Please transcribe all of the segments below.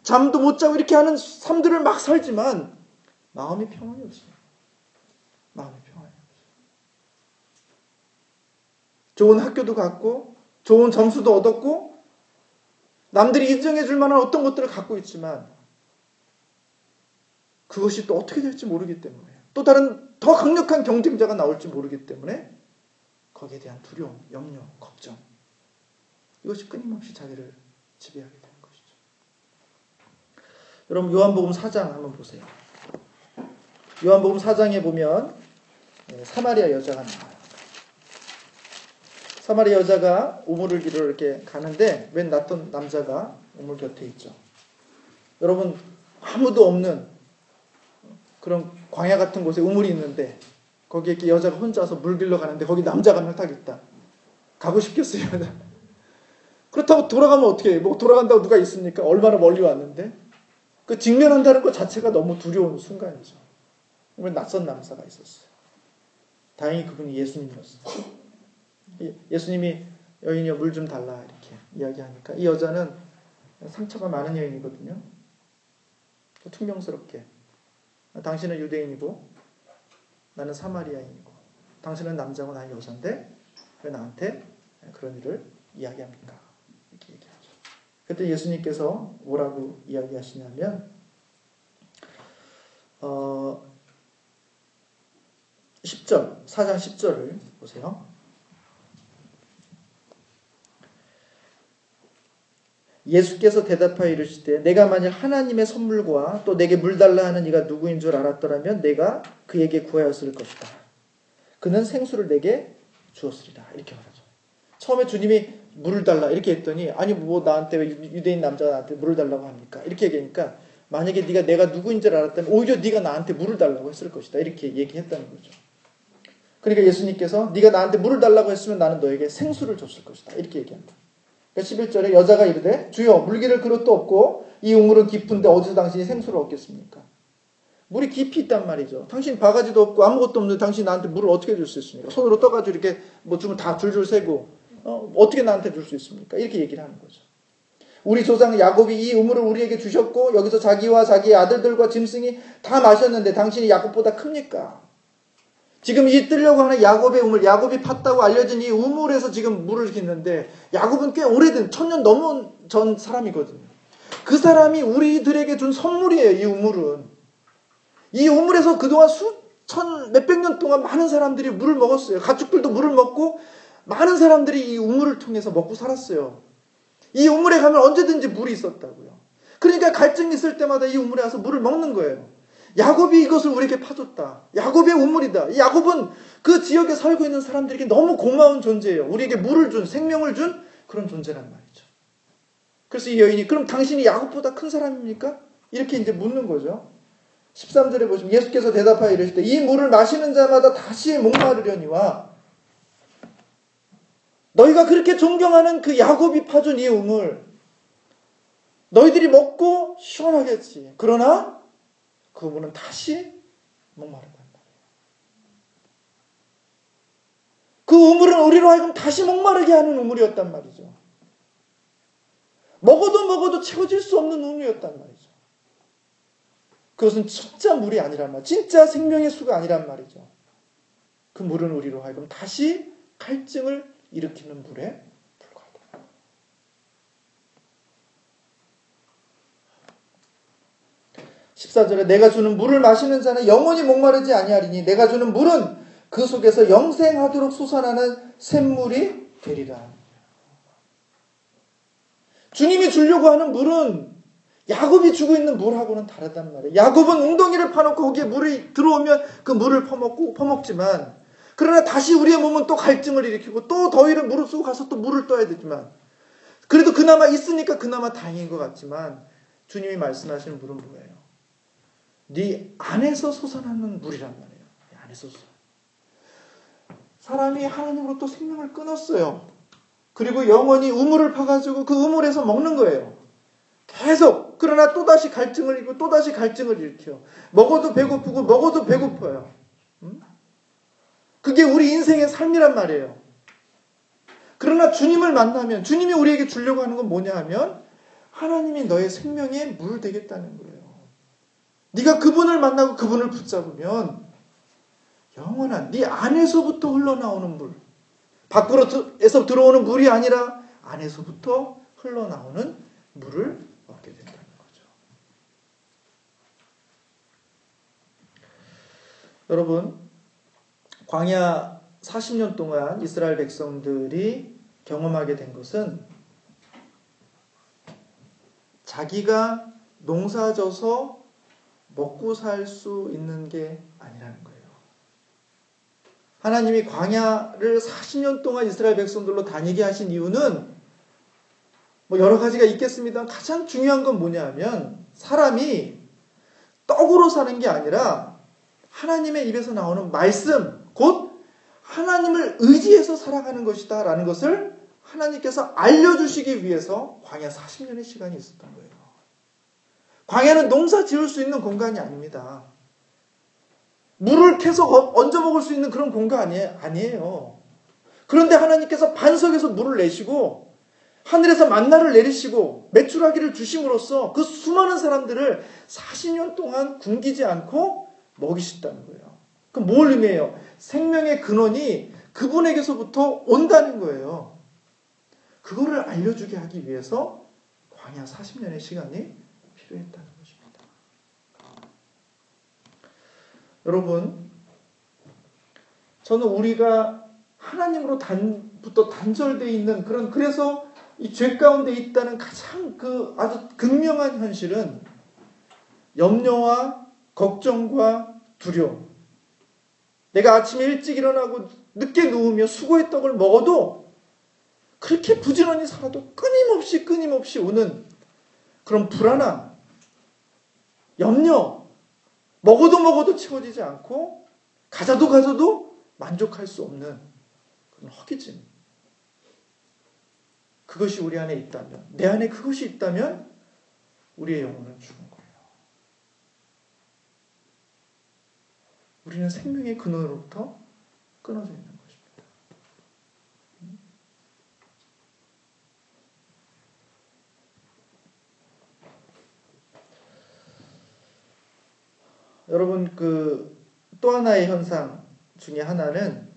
잠도 못 자고 이렇게 하는 삶들을 막 살지만 마음이 평안이 없어요. 마음이 평안이 없어요. 좋은 학교도 갔고 좋은 점수도 얻었고 남들이 인정해 줄 만한 어떤 것들을 갖고 있지만 그것이 또 어떻게 될지 모르기 때문에 또 다른 더 강력한 경쟁자가 나올지 모르기 때문에 거기에 대한 두려움, 염려, 걱정 이것이 끊임없이 자기를 지배하게 되는 것이죠. 여러분 요한복음 4장 한번 보세요. 요한복음 4장에 보면 사마리아 여자가 나와요. 사마리아 여자가 우물을 길으러 이렇게 가는데 웬 낯선 남자가 우물 곁에 있죠. 여러분 아무도 없는 그런 광야 같은 곳에 우물이 있는데 거기에 이렇게 여자가 혼자서 물 길러 가는데 거기 남자가 한 명 딱 있다. 가고 싶겠어요. 그렇다고 돌아가면 어떻게 해요? 뭐 돌아간다고 누가 있습니까? 얼마나 멀리 왔는데 그 직면한다는 것 자체가 너무 두려운 순간이죠. 낯선 남자가 있었어요. 다행히 그분이 예수님이었어요. 예수님이 여인이여 물 좀 달라 이렇게 이야기하니까 이 여자는 상처가 많은 여인이거든요. 퉁명스럽게 당신은 유대인이고 나는 사마리아인이고 당신은 남자고 나는 여자인데 왜 나한테 그런 일을 이야기합니까? 이렇게 얘기하죠. 그때 예수님께서 뭐라고 이야기하시냐면 10절 4장 10절을 보세요. 예수께서 대답하여 이르시되 내가 만일 하나님의 선물과 또 내게 물 달라 하는 이가 누구인 줄 알았더라면 내가 그에게 구하였을 것이다. 그는 생수를 내게 주었으리라. 이렇게 말하죠. 처음에 주님이 물을 달라 이렇게 했더니 아니 뭐 나한테 왜 유대인 남자가 나한테 물을 달라고 합니까? 이렇게 얘기하니까 만약에 내가 누구인 줄 알았다면 오히려 네가 나한테 물을 달라고 했을 것이다. 이렇게 얘기했다는 거죠. 그러니까 예수님께서 네가 나한테 물을 달라고 했으면 나는 너에게 생수를 줬을 것이다. 이렇게 얘기합니다. 11절에 여자가 이르되 주여 물기를 그릇도 없고 이 우물은 깊은데 어디서 당신이 생수를 얻겠습니까? 물이 깊이 있단 말이죠. 당신 바가지도 없고 아무것도 없는데 당신이 나한테 물을 어떻게 줄 수 있습니까? 손으로 떠가지고 이렇게 뭐 주면 다 줄줄 세고 어떻게 나한테 줄 수 있습니까? 이렇게 얘기를 하는 거죠. 우리 조상 야곱이 이 우물을 우리에게 주셨고 여기서 자기와 자기의 아들들과 짐승이 다 마셨는데 당신이 야곱보다 큽니까? 지금 이 뜨려고 하는 야곱의 우물, 야곱이 팠다고 알려진 이 우물에서 지금 물을 깃는데 야곱은 꽤 오래된 1000년 넘은 전 사람이거든요. 그 사람이 우리들에게 준 선물이에요. 이 우물은. 이 우물에서 그동안 몇백 년 동안 많은 사람들이 물을 먹었어요. 가축들도 물을 먹고 많은 사람들이 이 우물을 통해서 먹고 살았어요. 이 우물에 가면 언제든지 물이 있었다고요. 그러니까 갈증이 있을 때마다 이 우물에 와서 물을 먹는 거예요. 야곱이 이것을 우리에게 파줬다. 야곱의 우물이다. 야곱은 그 지역에 살고 있는 사람들에게 너무 고마운 존재예요. 우리에게 물을 준, 생명을 준 그런 존재란 말이죠. 그래서 이 여인이 그럼 당신이 야곱보다 큰 사람입니까? 이렇게 이제 묻는 거죠. 13절에 보시면 예수께서 대답하여 이르시되 이 물을 마시는 자마다 다시 목마르려니와 너희가 그렇게 존경하는 그 야곱이 파준 이 우물 너희들이 먹고 시원하겠지. 그러나 그 우물은 다시 목마르단 말이에요. 그 우물은 우리로 하여금 다시 목마르게 하는 우물이었단 말이죠. 먹어도 채워질 수 없는 우물이었단 말이죠. 그것은 진짜 물이 아니란 말이죠. 진짜 생명의 수가 아니란 말이죠. 그 물은 우리로 하여금 다시 갈증을 일으키는 물에 불과하다. 14절에 내가 주는 물을 마시는 자는 영원히 목마르지 아니하리니 내가 주는 물은 그 속에서 영생하도록 솟아나는 샘물이 되리라. 주님이 주려고 하는 물은 야곱이 주고 있는 물하고는 다르단 말이에요. 야곱은 웅덩이를 파놓고 거기에 물이 들어오면 그 물을 퍼먹지만 그러나 다시 우리의 몸은 또 갈증을 일으키고 또 더위를 무릅쓰고 가서 또 물을 떠야 되지만 그래도 그나마 있으니까 그나마 다행인 것 같지만 주님이 말씀하시는 물은 뭐예요? 네 안에서 솟아나는 물이란 말이에요. 네 안에서 솟아나는. 사람이 하나님으로부터 생명을 끊었어요. 그리고 영원히 우물을 파가지고 그 우물에서 먹는 거예요. 계속. 그러나 또다시 갈증을 일으키고 또다시 갈증을 일으켜. 먹어도 배고프고 먹어도 배고파요. 그게 우리 인생의 삶이란 말이에요. 그러나 주님을 만나면 주님이 우리에게 주려고 하는 건 뭐냐 하면 하나님이 너의 생명의 물 되겠다는 거예요. 네가 그분을 만나고 그분을 붙잡으면 영원한 네 안에서부터 흘러나오는 물, 밖으로에서 들어오는 물이 아니라 안에서부터 흘러나오는 물을 얻게 된다는 거죠. 여러분, 광야 40년 동안 이스라엘 백성들이 경험하게 된 것은 자기가 농사져서 먹고 살 수 있는 게 아니라는 거예요. 하나님이 광야를 40년 동안 이스라엘 백성들로 다니게 하신 이유는 여러 가지가 있겠습니다. 가장 중요한 건 뭐냐면 사람이 떡으로 사는 게 아니라 하나님의 입에서 나오는 말씀, 곧 하나님을 의지해서 살아가는 것이다 라는 것을 하나님께서 알려주시기 위해서 광야 40년의 시간이 있었던 거예요. 광야는 농사 지을 수 있는 공간이 아닙니다. 물을 캐서 얹어 먹을 수 있는 그런 공간이 아니에요. 그런데 하나님께서 반석에서 물을 내시고 하늘에서 만나를 내리시고 메추라기를 주심으로써 그 수많은 사람들을 40년 동안 굶기지 않고 먹이셨다는 거예요. 그럼 뭘 의미해요? 생명의 근원이 그분에게서부터 온다는 거예요. 그거를 알려주게 하기 위해서 광야 40년의 시간이 필요했다는 것입니다. 여러분, 저는 우리가 하나님으로부터 단절되어 있는 그래서 이 죄 가운데 있다는 가장 아주 극명한 현실은 염려와 걱정과 두려움. 내가 아침에 일찍 일어나고 늦게 누우며 수고의 떡을 먹어도 그렇게 부지런히 살아도 끊임없이 오는 그런 불안함, 염려, 먹어도 채워지지 않고 가져도 만족할 수 없는 그런 허기짐. 그것이 우리 안에 있다면, 내 안에 그것이 있다면 우리의 영혼은 죽은 거예요. 우리는 생명의 근원으로부터 끊어져 있는 것입니다. 여러분, 또 하나의 현상 중에 하나는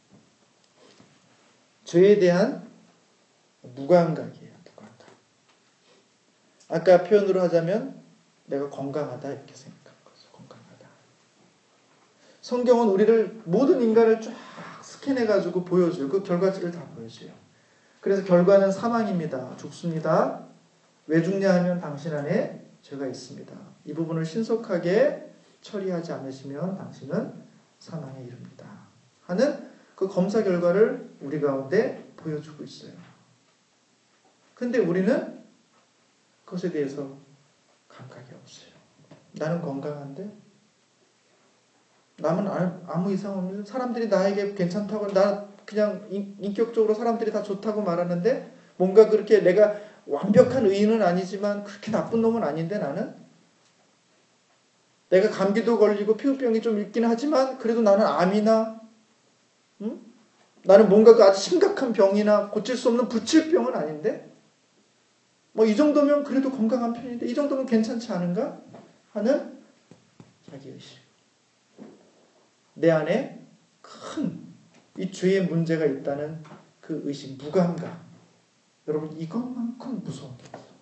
죄에 대한 무감각이에요. 무감각. 아까 표현으로 하자면 내가 건강하다 이렇게 생각하는 거죠. 건강하다. 성경은 우리를 모든 인간을 쫙 스캔해가지고 보여줘요. 그 결과치를 다 보여줘요. 그래서 결과는 사망입니다. 죽습니다. 왜 죽냐 하면 당신 안에 죄가 있습니다. 이 부분을 신속하게 처리하지 않으시면 당신은 사망에 이릅니다. 하는 그 검사 결과를 우리 가운데 보여주고 있어요. 근데 우리는 그것에 대해서 감각이 없어요. 나는 건강한데? 남은 아무 이상 없는 사람들이 나에게 괜찮다고 나 그냥 인격적으로 사람들이 다 좋다고 말하는데 뭔가 그렇게 내가 완벽한 의인은 아니지만 그렇게 나쁜 놈은 아닌데 나는 내가 감기도 걸리고 피부병이 좀 있긴 하지만 그래도 나는 암이나 나는 뭔가 아주 심각한 병이나 고칠 수 없는 불치병은 아닌데 이 정도면 그래도 건강한 편인데 이 정도면 괜찮지 않은가 하는 자기의식. 내 안에 큰 이 죄의 문제가 있다는 그 의식, 무감각. 여러분, 이것만큼 무서운 게 없어요.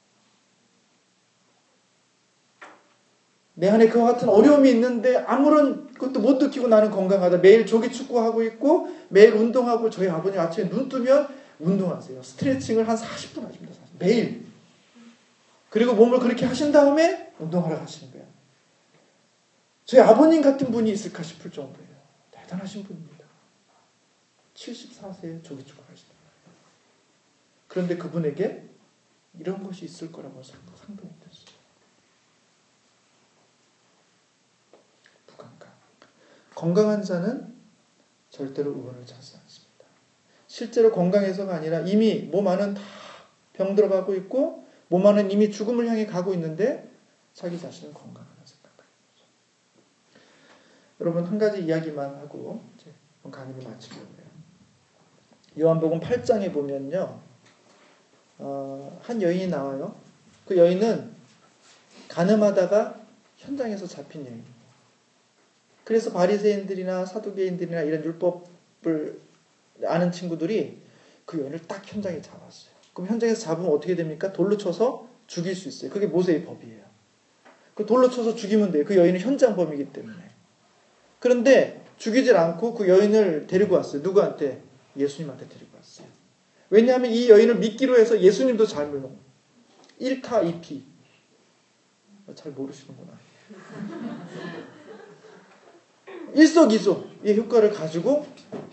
내 안에 그와 같은 어려움이 있는데 아무런 것도 못 느끼고 나는 건강하다. 매일 조기 축구하고 있고 매일 운동하고 저희 아버님 아침에 눈 뜨면 운동하세요. 스트레칭을 한 40분 하십니다. 매일. 그리고 몸을 그렇게 하신 다음에 운동하러 가시는 거예요. 저희 아버님 같은 분이 있을까 싶을 정도예요. 대단하신 분입니다. 74세에 조기축구 하시는 거예요. 그런데 그분에게 이런 것이 있을 거라고 상상도 못했어요. 무감각. 건강한 자는 절대로 의원을 찾지 않습니다. 실제로 건강해서가 아니라 이미 몸 안은 다 병 들어가고 있고 몸 안은 이미 죽음을 향해 가고 있는데 자기 자신은 건강하다 생각하는 거죠. 여러분, 한 가지 이야기만 하고 이제 강의를 마치려고 해요. 요한복음 8장에 보면요, 한 여인이 나와요. 그 여인은 간음하다가 현장에서 잡힌 여인이에요. 그래서 바리새인들이나 사두개인들이나 이런 율법을 아는 친구들이 그 여인을 딱 현장에 잡았어요. 그럼 현장에서 잡으면 어떻게 됩니까? 돌로 쳐서 죽일 수 있어요. 그게 모세의 법이에요. 그 돌로 쳐서 죽이면 돼요. 그 여인은 현장 범이기 때문에. 그런데 죽이질 않고 그 여인을 데리고 왔어요. 누구한테? 예수님한테 데리고 왔어요. 왜냐하면 이 여인을 믿기로 해서 예수님도 잘 물어. 1타 2피. 잘 모르시는구나. 일석이조의 효과를 가지고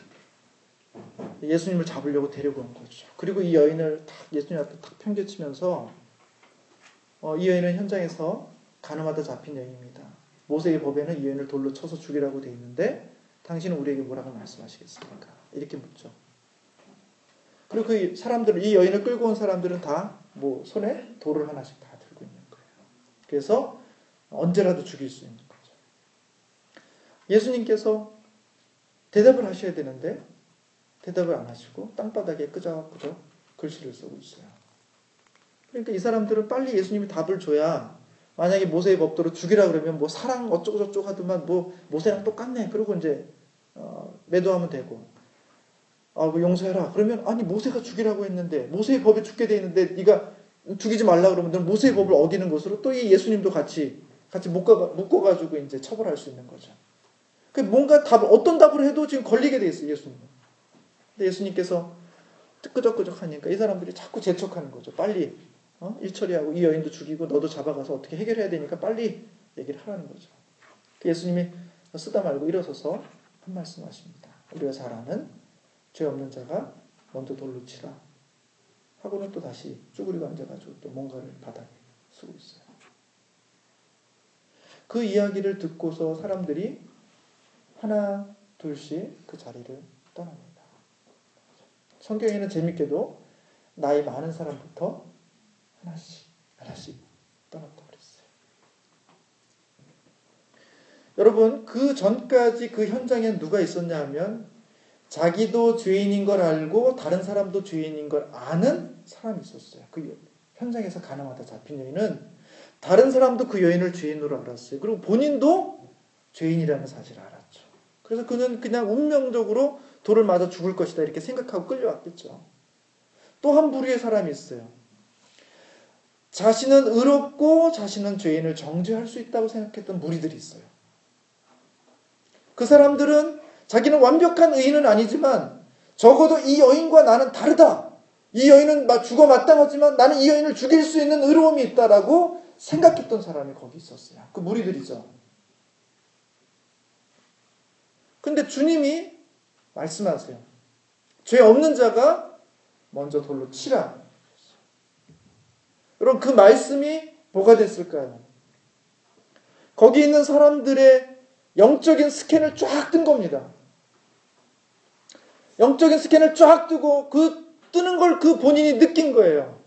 예수님을 잡으려고 데리고 온 거죠. 그리고 이 여인을 딱 예수님 앞에 탁 평겨치면서 이 여인은 현장에서 간음하다 잡힌 여인입니다. 모세의 법에는 이 여인을 돌로 쳐서 죽이라고 되어 있는데 당신은 우리에게 뭐라고 말씀하시겠습니까? 이렇게 묻죠. 그리고 그 사람들은, 이 여인을 끌고 온 사람들은 다 뭐 손에 돌을 하나씩 다 들고 있는 거예요. 그래서 언제라도 죽일 수 있는 거죠. 예수님께서 대답을 하셔야 되는데 대답을 안 하시고 땅바닥에 끄적끄적 글씨를 쓰고 있어요. 그러니까 이 사람들은 빨리 예수님이 답을 줘야, 만약에 모세의 법대로 죽이라 그러면 뭐 사랑 어쩌고저쩌고 하더만 뭐 모세랑 똑같네. 그러고 이제 매도하면 되고, 뭐 용서해라. 그러면 아니 모세가 죽이라고 했는데, 모세의 법에 죽게 돼 있는데 네가 죽이지 말라 그러면 너는 모세의 법을 어기는 것으로 또 이 예수님도 같이 묶어가지고 이제 처벌할 수 있는 거죠. 그 뭔가 어떤 답을 해도 지금 걸리게 돼 있어요, 예수님. 근데 예수님께서 끄적끄적 하니까 이 사람들이 자꾸 재촉하는 거죠. 빨리 일 처리하고 이 여인도 죽이고 너도 잡아가서 어떻게 해결해야 되니까 빨리 얘기를 하라는 거죠. 예수님이 쓰다 말고 일어서서 한 말씀 하십니다. 우리가 잘 아는 죄 없는 자가 먼저 돌로 치라 하고는 또 다시 쭈그리고 앉아가지고 또 뭔가를 바닥에 쓰고 있어요. 그 이야기를 듣고서 사람들이 하나 둘씩 그 자리를 떠납니다. 성경에는 재밌게도 나이 많은 사람부터 하나씩 떠났다고 그랬어요. 여러분, 그 전까지 그 현장에 누가 있었냐 하면 자기도 죄인인 걸 알고 다른 사람도 죄인인 걸 아는 사람이 있었어요. 그 현장에서 간음하다 잡힌 여인은 다른 사람도 그 여인을 죄인으로 알았어요. 그리고 본인도 죄인이라는 사실을 알았죠. 그래서 그는 그냥 운명적으로 돌을 맞아 죽을 것이다 이렇게 생각하고 끌려왔겠죠. 또 한 부류의 사람이 있어요. 자신은 의롭고 자신은 죄인을 정죄할 수 있다고 생각했던 무리들이 있어요. 그 사람들은 자기는 완벽한 의인은 아니지만 적어도 이 여인과 나는 다르다. 이 여인은 죽어 마땅하지만 나는 이 여인을 죽일 수 있는 의로움이 있다라고 생각했던 사람이 거기 있었어요. 그 무리들이죠. 근데 주님이 말씀하세요. 죄 없는 자가 먼저 돌로 치라. 여러분, 그 말씀이 뭐가 됐을까요? 거기 있는 사람들의 영적인 스캔을 쫙 뜬 겁니다. 영적인 스캔을 쫙 뜨고 그 뜨는 걸 그 본인이 느낀 거예요.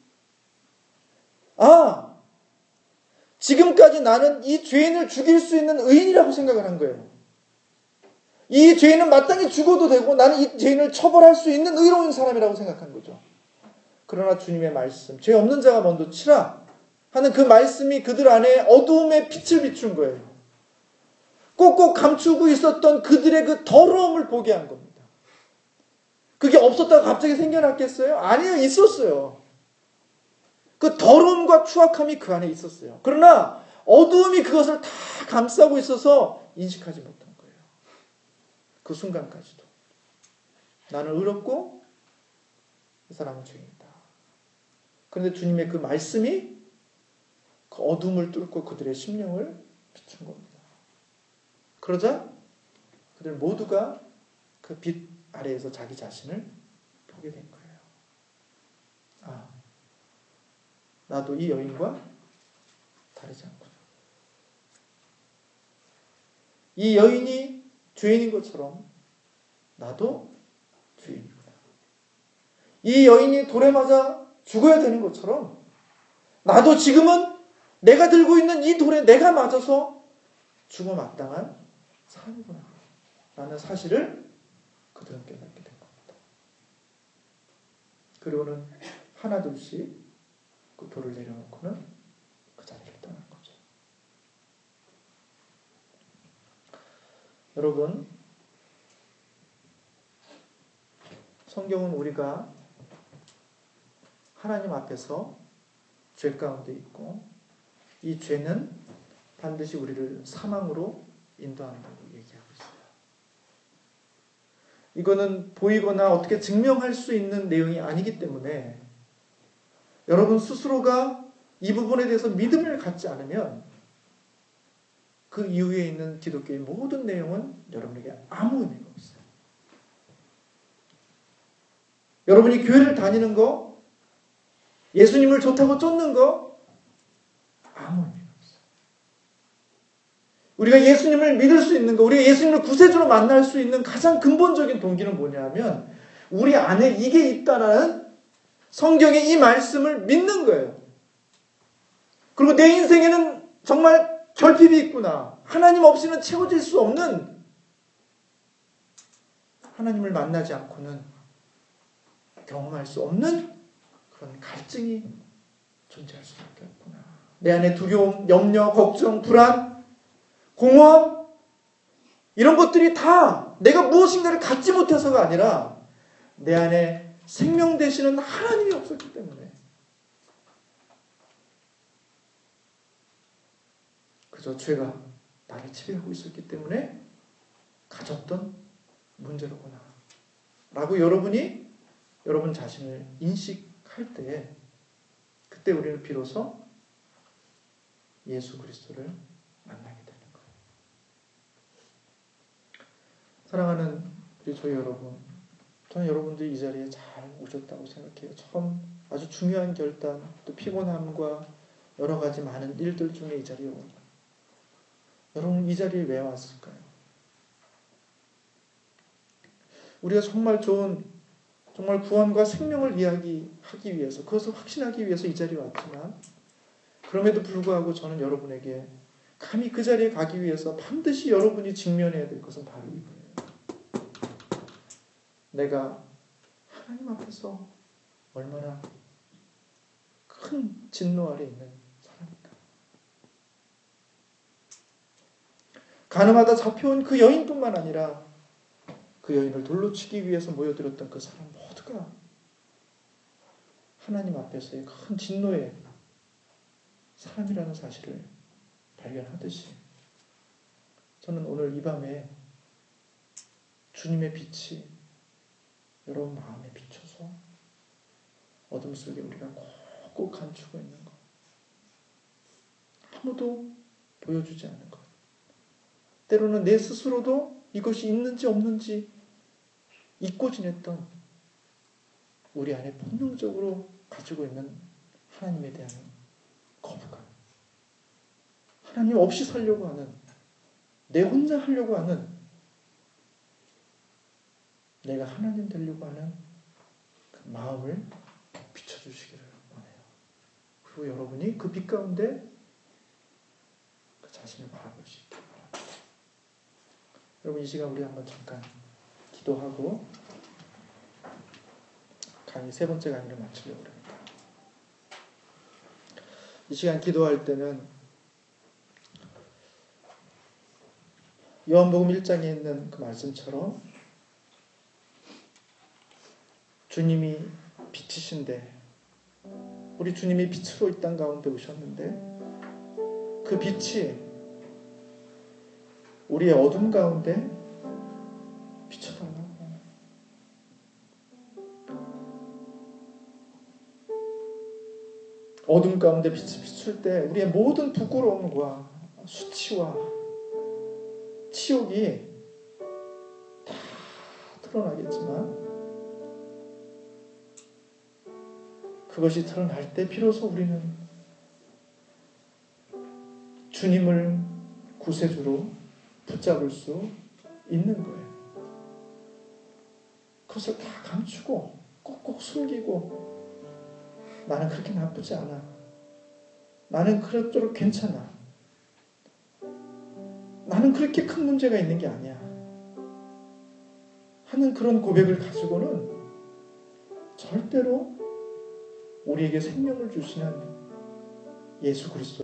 지금까지 나는 이 죄인을 죽일 수 있는 의인이라고 생각을 한 거예요. 이 죄인은 마땅히 죽어도 되고 나는 이 죄인을 처벌할 수 있는 의로운 사람이라고 생각한 거죠. 그러나 주님의 말씀, 죄 없는 자가 먼저 치라 하는 그 말씀이 그들 안에 어두움의 빛을 비춘 거예요. 꼭꼭 감추고 있었던 그들의 그 더러움을 보게 한 겁니다. 그게 없었다가 갑자기 생겨났겠어요? 아니요, 있었어요. 그 더러움과 추악함이 그 안에 있었어요. 그러나 어두움이 그것을 다 감싸고 있어서 인식하지 못한 거예요. 그 순간까지도. 나는 의롭고 이 사람은 죄인이다. 그런데 주님의 그 말씀이 그 어둠을 뚫고 그들의 심령을 비춘 겁니다. 그러자 그들 모두가 그 빛 아래에서 자기 자신을 보게 된 거예요. 나도 이 여인과 다르지 않구나. 이 여인이 죄인인 것처럼 나도 죄인이구나. 이 여인이 돌에 맞아 죽어야 되는 것처럼 나도 지금은 내가 들고 있는 이 돌에 내가 맞아서 죽어 마땅한 사람이구나 라는 사실을 그들은 깨닫게 된 겁니다. 그리고는 하나둘씩 그 돌을 내려놓고는 그 자리를 떠난 거죠. 여러분, 성경은 우리가 하나님 앞에서 죄 가운데 있고 이 죄는 반드시 우리를 사망으로 인도한다고 얘기하고 있어요. 이거는 보이거나 어떻게 증명할 수 있는 내용이 아니기 때문에 여러분 스스로가 이 부분에 대해서 믿음을 갖지 않으면 그 이후에 있는 기독교의 모든 내용은 여러분에게 아무 의미가 없어요. 여러분이 교회를 다니는 거, 예수님을 좋다고 쫓는 거 아무 의미가 없어요. 우리가 예수님을 믿을 수 있는 거, 우리가 예수님을 구세주로 만날 수 있는 가장 근본적인 동기는 뭐냐면 우리 안에 이게 있다라는 성경의 이 말씀을 믿는 거예요. 그리고 내 인생에는 정말 결핍이 있구나. 하나님 없이는 채워질 수 없는, 하나님을 만나지 않고는 경험할 수 없는 그런 갈증이 존재할 수밖에 없구나. 내 안에 두려움, 염려, 걱정, 불안, 공허 이런 것들이 다 내가 무엇인가를 갖지 못해서가 아니라 내 안에 생명 되시는 하나님이 없었기 때문에 그저 죄가 나를 지배하고 있었기 때문에 가졌던 문제로구나 라고 여러분이 여러분 자신을 인식할 때 그때 우리는 비로소 예수 그리스도를 만나게 되는 거예요. 사랑하는 우리 저희 여러분, 저는 여러분들이 이 자리에 잘 오셨다고 생각해요. 처음 아주 중요한 결단, 또 피곤함과 여러 가지 많은 일들 중에 이 자리에 온 여러분 이 자리에 왜 왔을까요? 우리가 정말 좋은 정말 구원과 생명을 이야기하기 위해서 그것을 확신하기 위해서 이 자리에 왔지만 그럼에도 불구하고 저는 여러분에게 감히 그 자리에 가기 위해서 반드시 여러분이 직면해야 될 것은 바로 이거예요. 내가 하나님 앞에서 얼마나 큰 진노 아래 있는 사람인가. 가늠하다 잡혀온 그 여인뿐만 아니라 그 여인을 돌로 치기 위해서 모여들었던 그 사람 모두가 하나님 앞에서의 큰 진노의 사람이라는 사실을 발견하듯이 저는 오늘 이 밤에 주님의 빛이 여러분 마음에 비춰서 어둠 속에 우리가 꼭 감추고 있는 것, 아무도 보여주지 않는 것, 때로는 내 스스로도 이것이 있는지 없는지 잊고 지냈던 우리 안에 본능적으로 가지고 있는 하나님에 대한 거부감, 하나님 없이 살려고 하는, 내 혼자 하려고 하는, 내가 하나님 되려고 하는 그 마음을 비춰주시기를 원해요. 그리고 여러분이 그 빛 가운데 그 자신을 바라볼 수 있게 바랍니다. 여러분 이 시간 우리 한번 잠깐 기도하고 강의 세 번째 강의를 마치려고 합니다. 이 시간 기도할 때는 요한복음 1장에 있는 그 말씀처럼 주님이 빛이신데 우리 주님이 빛으로 이 땅 가운데 오셨는데 그 빛이 우리의 어둠 가운데 비춰달라고. 어둠 가운데 빛이 비출 때 우리의 모든 부끄러움과 수치와 치욕이 다 드러나겠지만 그것이 드러날 때 비로소 우리는 주님을 구세주로 붙잡을 수 있는 거예요. 그것을 다 감추고 꼭꼭 숨기고 나는 그렇게 나쁘지 않아. 나는 그럭저럭 괜찮아. 나는 그렇게 큰 문제가 있는 게 아니야. 하는 그런 고백을 가지고는 절대로 우리에게 생명을 주시는 예수 그리스도